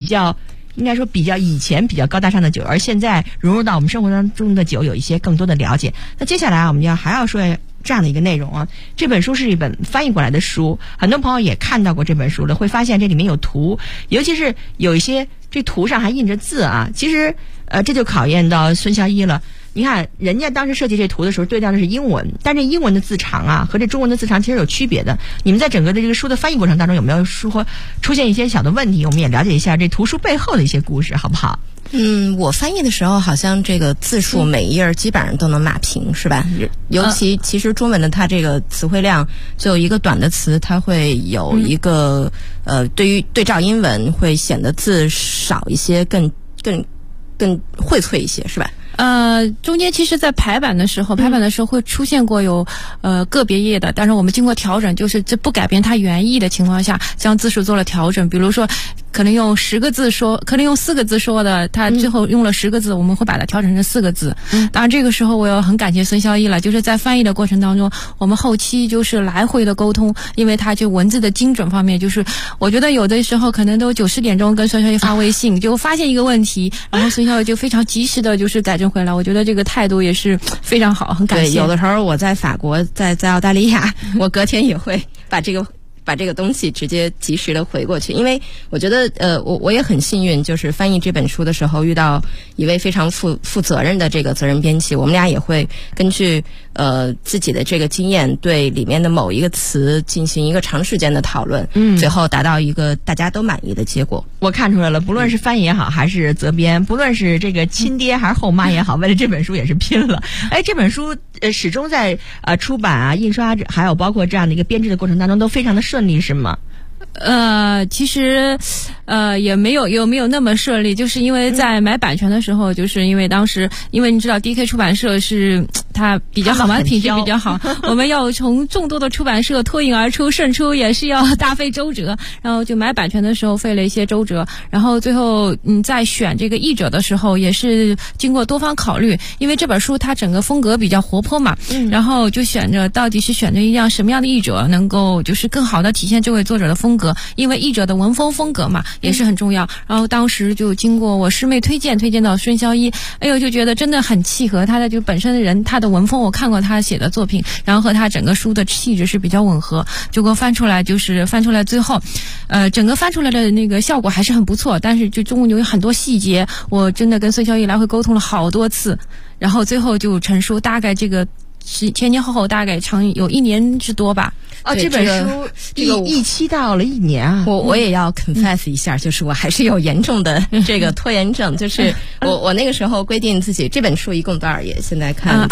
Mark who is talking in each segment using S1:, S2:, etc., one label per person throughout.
S1: 较。应该说以前比较高大上的酒，而现在融入到我们生活当中的酒有一些更多的了解。那接下来我们还要说这样的一个内容啊，这本书是一本翻译过来的书，很多朋友也看到过这本书了，会发现这里面有图，尤其是有一些这图上还印着字啊。其实这就考验到孙小一了。你看人家当时设计这图的时候对调的是英文，但这英文的字长啊和这中文的字长其实有区别的。你们在整个的这个书的翻译过程当中有没有说出现一些小的问题？我们也了解一下这图书背后的一些故事，好不好？
S2: 我翻译的时候好像这个字数每一页基本上都能码平，是吧？尤其其实中文的它这个词汇量，就一个短的词它会有一个对于对照英文会显得字少一些，更荟萃一些，是吧？
S3: 中间其实在排版的时候会出现过有个别页的，但是我们经过调整，就是这不改变它原意的情况下，将字数做了调整。比如说可能用10个字说，可能用4个字说的，他最后用了10个字，我们会把它调整成4个字。当然这个时候我要很感谢孙小一了，就是在翻译的过程当中，我们后期就是来回的沟通，因为他就文字的精准方面，就是我觉得有的时候可能都9、10点钟跟孙小一发微信，就发现一个问题，然后孙小一就非常及时的就是改正回来，我觉得这个态度也是非常好，很感谢。
S2: 对，有的时候我在法国，在澳大利亚，我隔天也会把这个东西直接及时的回过去，因为我觉得我也很幸运，就是翻译这本书的时候遇到一位非常负责任的这个责任编辑，我们俩也会根据自己的这个经验对里面的某一个词进行一个长时间的讨论，最后达到一个大家都满意的结果。
S1: 我看出来了，不论是翻译也好，还是责编，不论是这个亲爹还是后妈也好，为了这本书也是拼了。这本书始终在出版啊、印刷，还有包括这样的一个编制的过程当中都非常的顺利，是吗？
S3: 其实也没有那么顺利，就是因为在买版权的时候，就是因为当时因为你知道 DK 出版社是它比较好嘛，品质比较好，我们要从众多的出版社脱颖而出胜出，也是要大费周折，然后就买版权的时候费了一些周折，然后最后在选这个译者的时候也是经过多方考虑，因为这本书它整个风格比较活泼嘛，然后就到底是选择一样什么样的译者能够就是更好的体现这位作者的风格，因为译者的文风格嘛也是很重要。然后当时就经过我师妹推荐到孙小一，就觉得真的很契合他的就本身的人，他的文风我看过他写的作品，然后和他整个书的气质是比较吻合，结果翻出来最后整个翻出来的那个效果还是很不错，但是就中有很多细节我真的跟孙小一来回沟通了好多次，然后最后就成书，大概这个前后大概长有1年之多吧。
S1: 这本书一期到了1年啊！
S2: 我也要 confess 一下，就是我还是有严重的这个拖延症，就是我那个时候规定自己这本书一共多少页？现在看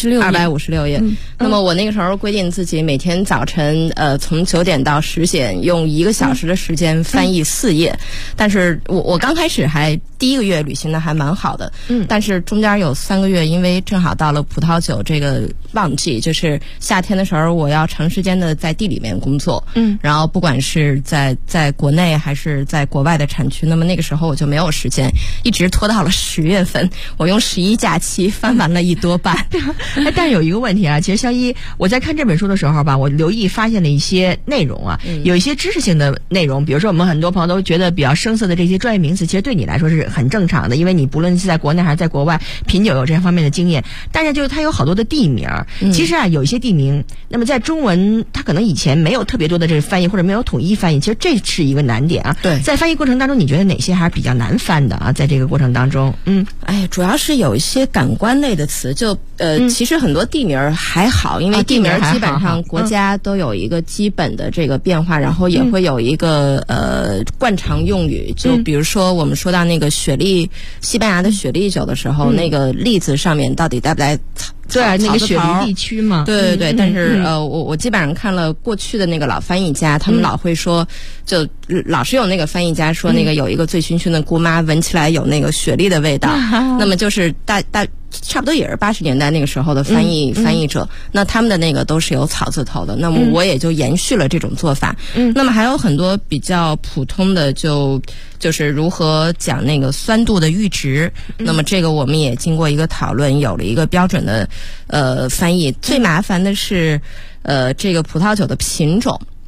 S2: 256页。那么我那个时候规定自己每天早晨从9点到10点用1个小时的时间翻译4页，但是我刚开始还第1个月履行的还蛮好的，但是中间有3个月，因为正好到了葡萄酒这个旺季，就是夏天的时候，我要长时间的在地里面工作，然后不管是在国内还是在国外的产区，那么那个时候我就没有时间，一直拖到了10月份，我用11假期翻完了1多半。
S1: 但是有一个问题啊，其实小一我在看这本书的时候吧，我留意发现了一些内容啊，有一些知识性的内容，比如说我们很多朋友都觉得比较生涩的这些专业名词，其实对你来说是很正常的，因为你不论是在国内还是在国外品酒有这方面的经验，但是就是它有好多的地名，其实啊有一些地名，那么在中文它可能以前没有特别多的这个翻译或者没有统一翻译，其实这是一个难点啊。
S2: 对，
S1: 在翻译过程当中，你觉得哪些还是比较难翻的啊？在这个过程当中，
S2: 主要是有一些感官类的词，就其实很多地名还好，因为地名基本上国家都有一个基本的这个变化，然后也会有一个惯常用语，就比如说我们说到那个雪莉，西班牙的雪莉酒的时候，那个栗子上面到底带不带
S1: 对，那个雪梨地区嘛，
S2: 对，但是我基本上看了过去的那个老翻译家，他们老会说，就老是有那个翻译家说那个有一个醉醺醺的姑妈，闻起来有那个雪莉的味道，那么就是差不多也是80年代那个时候的翻译者，那他们的那个都是有草字头的，那么我也就延续了这种做法。那么还有很多比较普通的就是如何讲那个酸度的阈值，那么这个我们也经过一个讨论，有了一个标准的翻译。最麻烦的是这个葡萄酒的品种。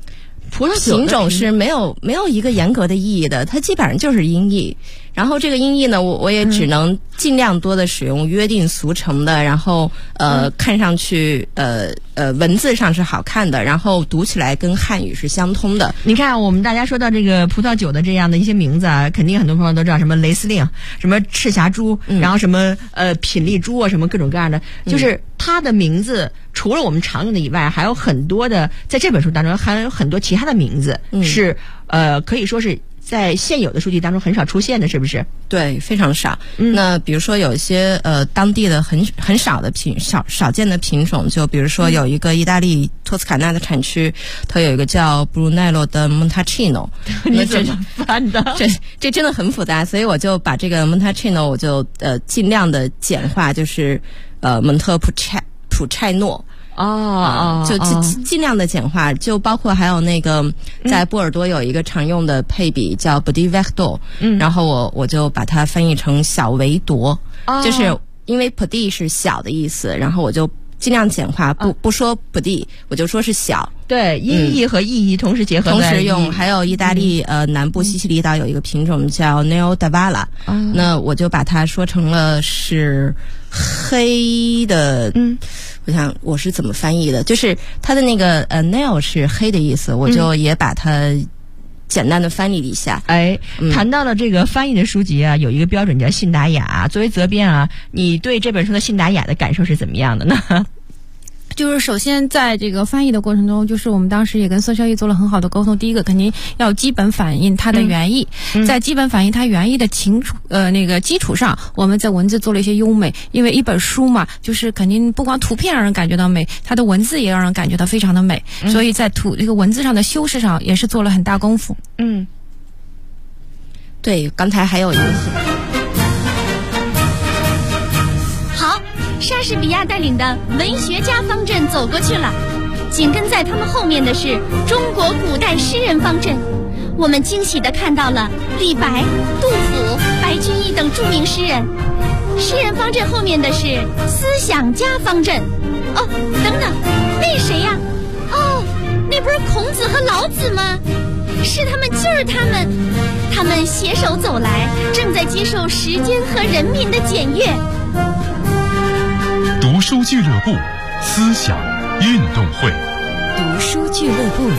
S1: 葡萄酒
S2: 品种是没有一个严格的意义的，它基本上就是音译。然后这个音译呢，我也只能尽量多的使用约定俗成的，然后看上去文字上是好看的，然后读起来跟汉语是相通的。
S1: 你看，我们大家说到这个葡萄酒的这样的一些名字啊，肯定很多朋友都知道，什么雷司令，什么赤霞珠，然后什么品丽珠啊，什么各种各样的，就是它的名字除了我们常用的以外，还有很多的，在这本书当中还有很多其他的名字是可以说是在现有的数据当中很少出现的，是不是？
S2: 对，非常少。那比如说有一些当地的很少的少见的品种，就比如说有一个意大利托斯卡纳的产区，它有一个叫 Brunello 的 Montalcino。
S1: 你怎么翻的？
S2: 这真的很复杂，所以我就把这个 Montalcino 我就尽量的简化，就是蒙特普柴诺。就尽量的简化，就包括还有那个在波尔多有一个常用的配比叫 Petit Verdot，然后我就把它翻译成小维多，就是因为 Petit 是小的意思，然后我就尽量简化，不说 Petit，我就说是小。
S1: 对，音译和意译同时结合，
S2: 同时用。还有意大利南部西西里岛有一个品种叫 Nero d'Avala，那我就把它说成了是黑的。我想我是怎么翻译的，就是它的那个Nero 是黑的意思，我就也把它简单的翻译了一下。
S1: 谈到了这个翻译的书籍啊，有一个标准叫信达雅。作为责编啊，你对这本书的信达雅的感受是怎么样的呢？
S3: 就是首先在这个翻译的过程中，就是我们当时也跟孙孝义做了很好的沟通。第一个肯定要基本反映它的原意，在基本反映它原意的那个基础上，我们在文字做了一些优美。因为一本书嘛，就是肯定不光图片让人感觉到美，它的文字也让人感觉到非常的美，所以在这个文字上的修饰上也是做了很大功夫。
S2: 对，刚才还有一个
S4: 莎士比亚带领的文学家方阵走过去了，紧跟在他们后面的是中国古代诗人方阵。我们惊喜地看到了李白、杜甫、白居易等著名诗人。诗人方阵后面的是思想家方阵。等等，那谁呀？那不是孔子和老子吗？是他们，就是他们，他们携手走来，正在接受时间和人民的检阅。
S5: 读书俱乐部，思想运动会。
S4: 读书俱乐部，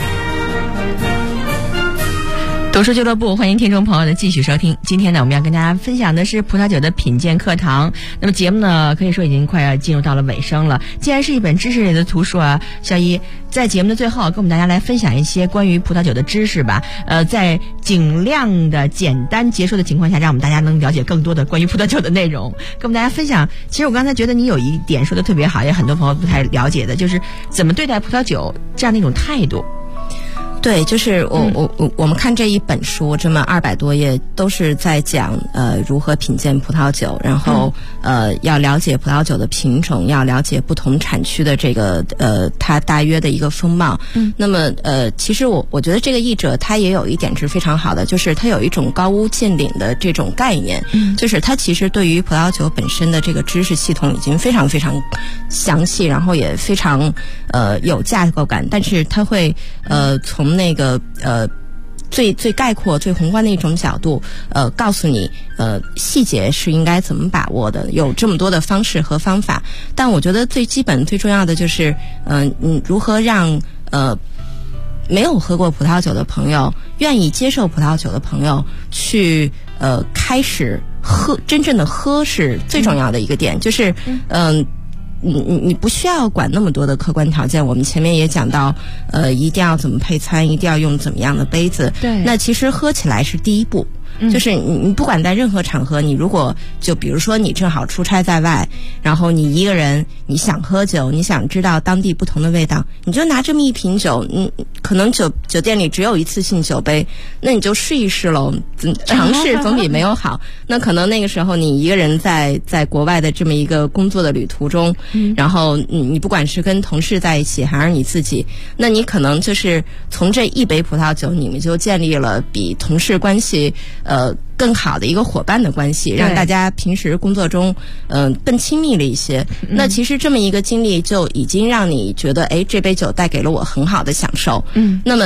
S1: 读书俱乐部，欢迎听众朋友的继续收听。今天呢，我们要跟大家分享的是葡萄酒的品鉴课堂。那么节目呢，可以说已经快要进入到了尾声了。既然是一本知识类的图书啊，小一在节目的最后跟我们大家来分享一些关于葡萄酒的知识吧。在尽量的简单结束的情况下，让我们大家能了解更多的关于葡萄酒的内容，跟我们大家分享。其实我刚才觉得你有一点说的特别好，也很多朋友不太了解的，就是怎么对待葡萄酒这样的一种态度。
S2: 对，就是我们看这一本书这么200多页，都是在讲如何品鉴葡萄酒，然后要了解葡萄酒的品种，要了解不同产区的这个它大约的一个风貌。那么其实我觉得这个译者他也有一点是非常好的，就是他有一种高屋建瓴的这种概念，就是他其实对于葡萄酒本身的这个知识系统已经非常非常详细，然后也非常有架构感，但是他会从那个最概括、最宏观的一种角度，告诉你细节是应该怎么把握的，有这么多的方式和方法。但我觉得最基本、最重要的就是你如何让没有喝过葡萄酒的朋友，愿意接受葡萄酒的朋友去开始喝，真正的喝是最重要的一个点，就是你不需要管那么多的客观条件。我们前面也讲到，一定要怎么配餐，一定要用怎么样的杯子。
S1: 对，
S2: 那其实喝起来是第一步。就是你不管在任何场合，你如果就比如说你正好出差在外，然后你一个人，你想喝酒，你想知道当地不同的味道，你就拿这么一瓶酒，可能酒店里只有一次性酒杯，那你就试一试喽，尝试总比没有好。那可能那个时候你一个人在国外的这么一个工作的旅途中，然后你不管是跟同事在一起还是你自己，那你可能就是从这一杯葡萄酒，你们就建立了比同事关系更好的一个伙伴的关系，让大家平时工作中更亲密了一些。那其实这么一个经历就已经让你觉得，这杯酒带给了我很好的享受。那么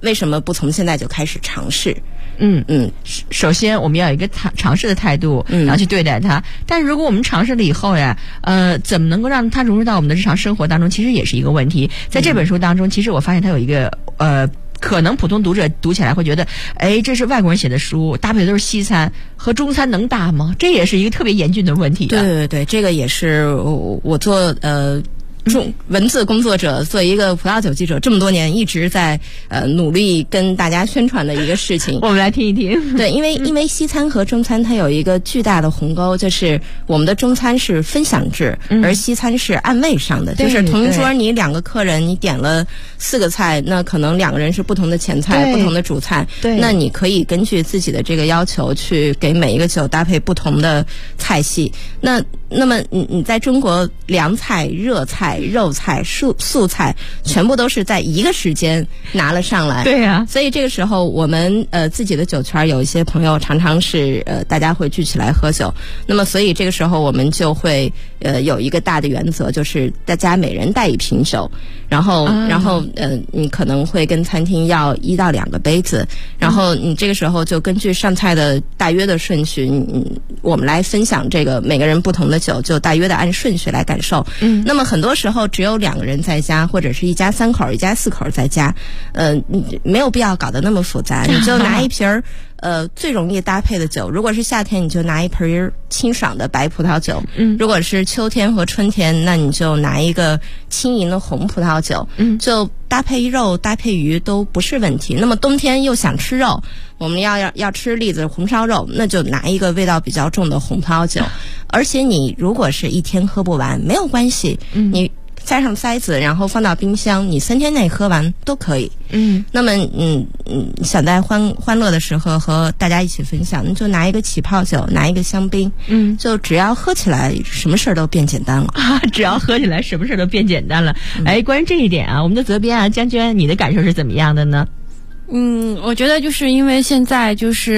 S2: 为什么不从现在就开始尝试？
S1: 首先我们要有一个尝试的态度，然后去对待它。但是如果我们尝试了以后呀，怎么能够让它融入到我们的日常生活当中，其实也是一个问题。在这本书当中，其实我发现它有一个可能普通读者读起来会觉得，这是外国人写的书，搭配的都是西餐，和中餐能搭吗？这也是一个特别严峻的问题。
S2: 对，这个也是我做文字工作者，做一个葡萄酒记者这么多年，一直在努力跟大家宣传的一个事情。
S1: 我们来听一听。
S2: 对，因为西餐和中餐它有一个巨大的鸿沟，就是我们的中餐是分享制，而西餐是按位上的，就是同一桌你2个客人，你点了4个菜，那可能2个人是不同的前菜，不同的主菜，那你可以根据自己的这个要求去给每一个酒搭配不同的菜系。那么你在中国凉菜、热菜、肉菜、素菜全部都是在一个时间拿了上来。
S1: 对呀，
S2: 所以这个时候我们自己的酒圈有一些朋友常常是大家会聚起来喝酒。那么所以这个时候我们就会有一个大的原则，就是大家每人带1瓶酒，然后你可能会跟餐厅要1到2个杯子，然后你这个时候就根据上菜的大约的顺序，我们来分享这个每个人不同的酒，就大约的按顺序来感受。那么很多时候只有2个人在家，或者是一家3口、一家4口在家，没有必要搞得那么复杂，你就拿一瓶最容易搭配的酒。如果是夏天，你就拿一瓶清爽的白葡萄酒；如果是秋天和春天，那你就拿一个轻盈的红葡萄酒。就搭配肉、搭配鱼都不是问题。那么冬天又想吃肉，我们要吃栗子红烧肉，那就拿一个味道比较重的红葡萄酒。而且你如果是1天喝不完，没有关系，你塞上塞子，然后放到冰箱，你3天内喝完都可以。那么想在欢乐的时候和大家一起分享，你就拿一个起泡酒，拿一个香槟，就只要喝起来，什么事儿都变简单了。
S1: 只要喝起来，什么事儿都变简单了。关于这一点啊，我们的责编啊，江娟，你的感受是怎么样的呢？
S3: 我觉得就是因为现在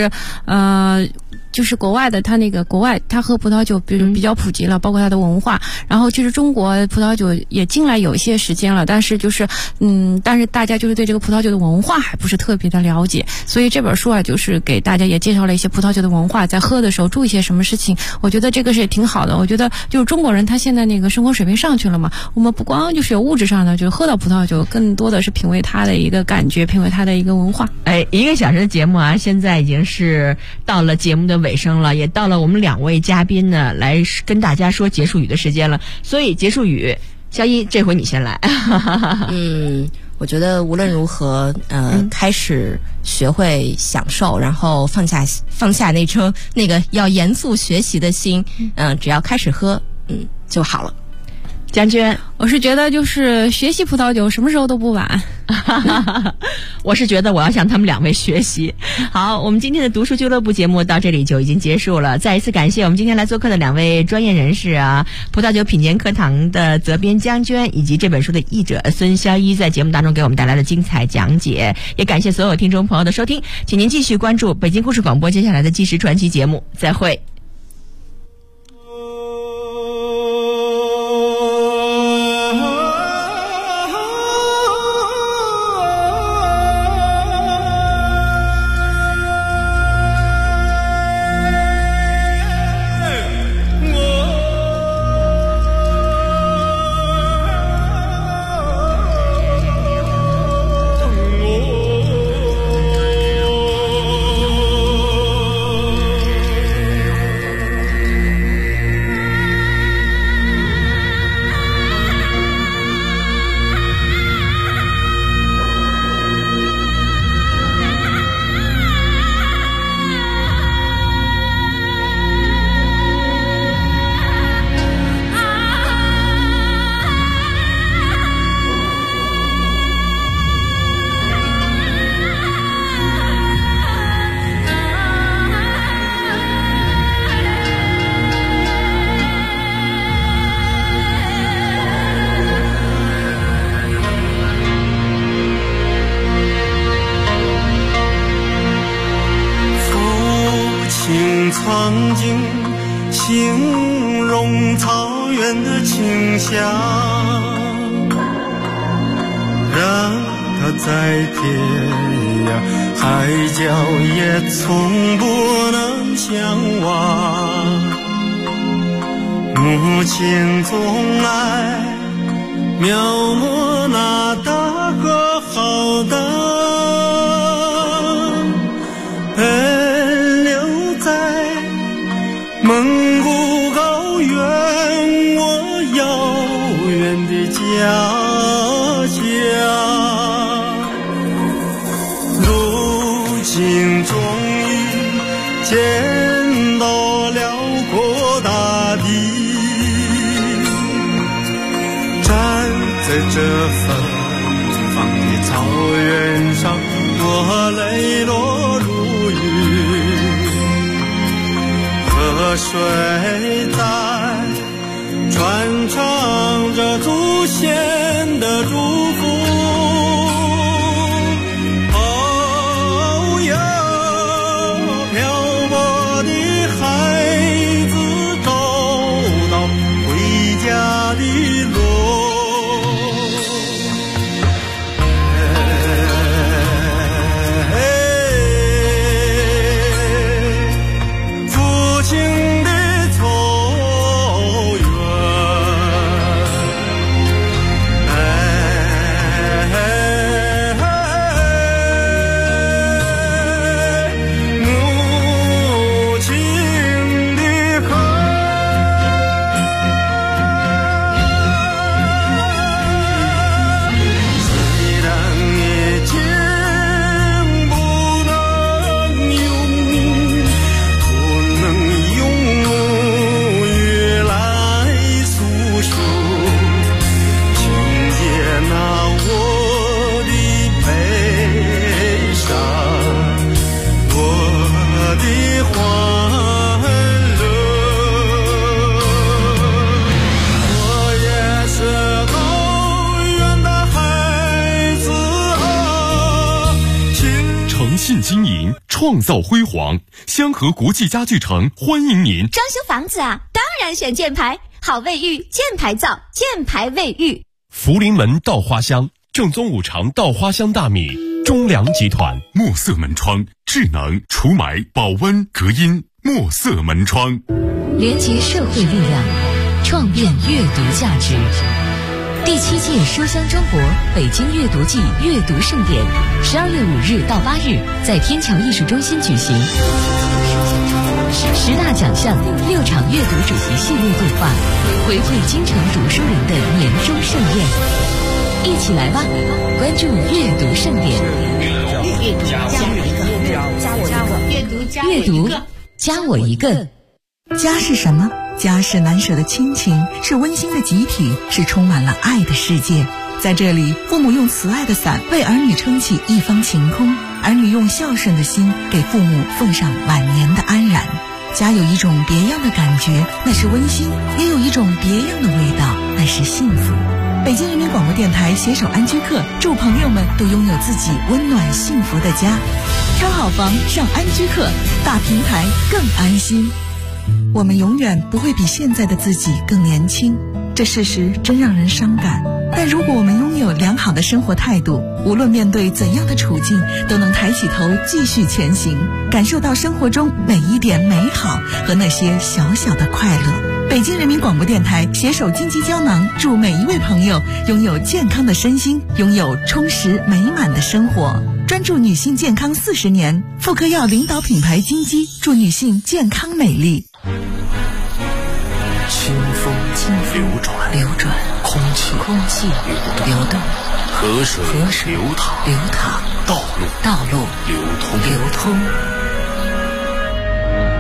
S3: 就是国外他喝葡萄酒比较普及了，包括他的文化。然后其实中国葡萄酒也进来有一些时间了，但是大家就是对这个葡萄酒的文化还不是特别的了解。所以这本书啊，就是给大家也介绍了一些葡萄酒的文化，在喝的时候注意些什么事情。我觉得这个是也挺好的。我觉得就是中国人他现在那个生活水平上去了嘛，我们不光就是有物质上的，就是喝到葡萄酒，更多的是品味它的一个感觉，品味它的一个文化。
S1: 1个小时的节目啊，现在已经是到了节目的尾声了，也到了我们2位嘉宾呢来跟大家说结束语的时间了。所以结束语，肖一，这回你先来。
S2: 我觉得无论如何，开始学会享受，然后放下那个要严肃学习的心，只要开始喝，就好了。
S1: 江娟，
S3: 我是觉得就是学习葡萄酒什么时候都不晚。
S1: 我是觉得我要向他们2位学习。好，我们今天的读书俱乐部节目到这里就已经结束了。再一次感谢我们今天来做客的2位专业人士啊，葡萄酒品鉴课堂的责编江娟，以及这本书的译者孙肖一，在节目当中给我们带来的精彩讲解。也感谢所有听众朋友的收听，请您继续关注北京故事广播接下来的纪实传奇节目。再会。
S6: 曾经形容草原的清香，人它在天涯海角也从不能相忘。母亲总爱描摹那大河浩荡，奔流在蒙古高原，我遥远的家乡。如今终于见到辽阔大地，站在这芬芳的草原上，我泪落如雨，河水在传唱着祖先的祝福。哦哟，漂泊的孩子找到回家的路。
S5: 信经营，创造辉煌。香河国际家具城欢迎您。
S7: 装修房子啊，当然选箭牌，好卫浴，箭牌造，箭牌卫浴。
S5: 福临门稻花香，正宗五常稻花香大米，中粮集团。墨色门窗，智能除霾、保温、隔音。墨色门窗，
S8: 连结社会力量，创变阅读价值。第7届书香中国北京阅读季阅读盛典，12月5日到8日在天桥艺术中心举行。10大奖项，6场阅读主题系列对话，回馈京城读书人的年终盛宴。一起来吧，关注阅读盛典。阅读加我一个。
S9: 家是什么？家是难舍的亲情，是温馨的集体，是充满了爱的世界。在这里，父母用慈爱的伞为儿女撑起一方晴空，儿女用孝顺的心给父母奉上晚年的安然。家有一种别样的感觉，那是温馨；也有一种别样的味道，那是幸福。北京人民广播电台携手安居客，祝朋友们都拥有自己温暖幸福的家。挑好房上安居客，大平台更安心。我们永远不会比现在的自己更年轻，这事实真让人伤感。但如果我们拥有良好的生活态度，无论面对怎样的处境，都能抬起头继续前行，感受到生活中每一点美好和那些小小的快乐。北京人民广播电台携手金鸡胶囊，祝每一位朋友拥有健康的身心，拥有充实美满的生活。专注女性健康40年，妇科药领导品牌金鸡，祝女性健康美丽。
S10: 清风流转，空气流动，河水流淌，道路流通。